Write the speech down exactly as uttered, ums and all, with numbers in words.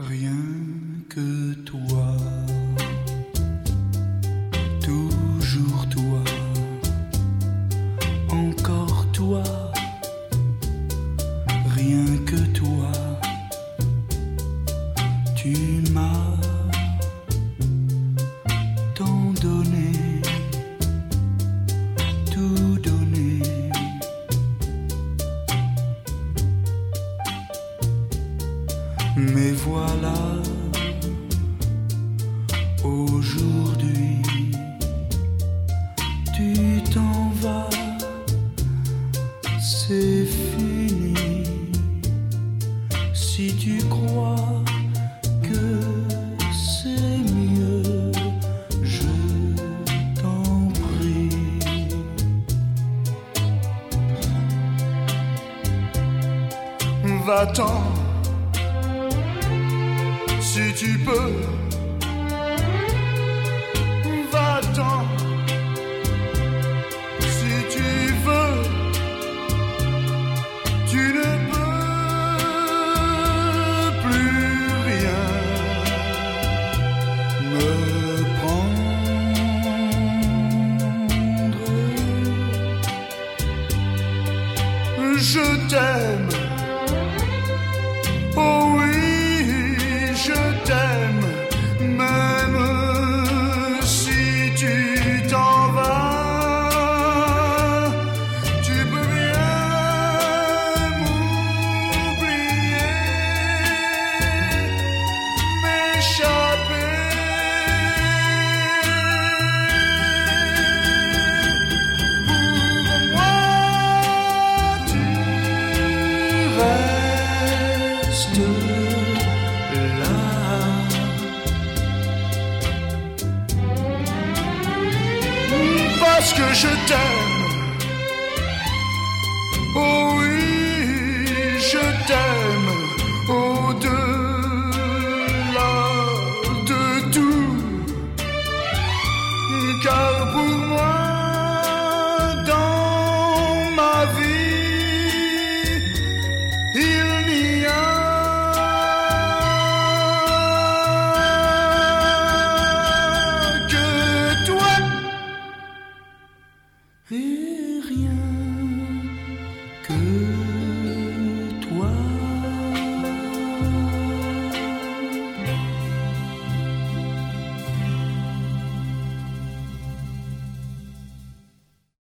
Rien que toi, toujours toi, encore toi, rien que toi, tu m'as tant donné, tout donné. Mais voilà, aujourd'hui, tu t'en vas, c'est fini. Si tu crois que c'est mieux, je t'en prie. Va-t'en. Si tu peux, va-t'en. Si tu veux, tu ne peux plus rien me prendre. Je t'aime, oh oui. Je t'aime, même si tu t'en vas, tu peux bien m'oublier, m'échapper. Pour moi, tu restes là. Parce que je t'aime, oh oui, je t'aime au-delà de tout, car pour moi, dans ma vie, il n'y a et rien que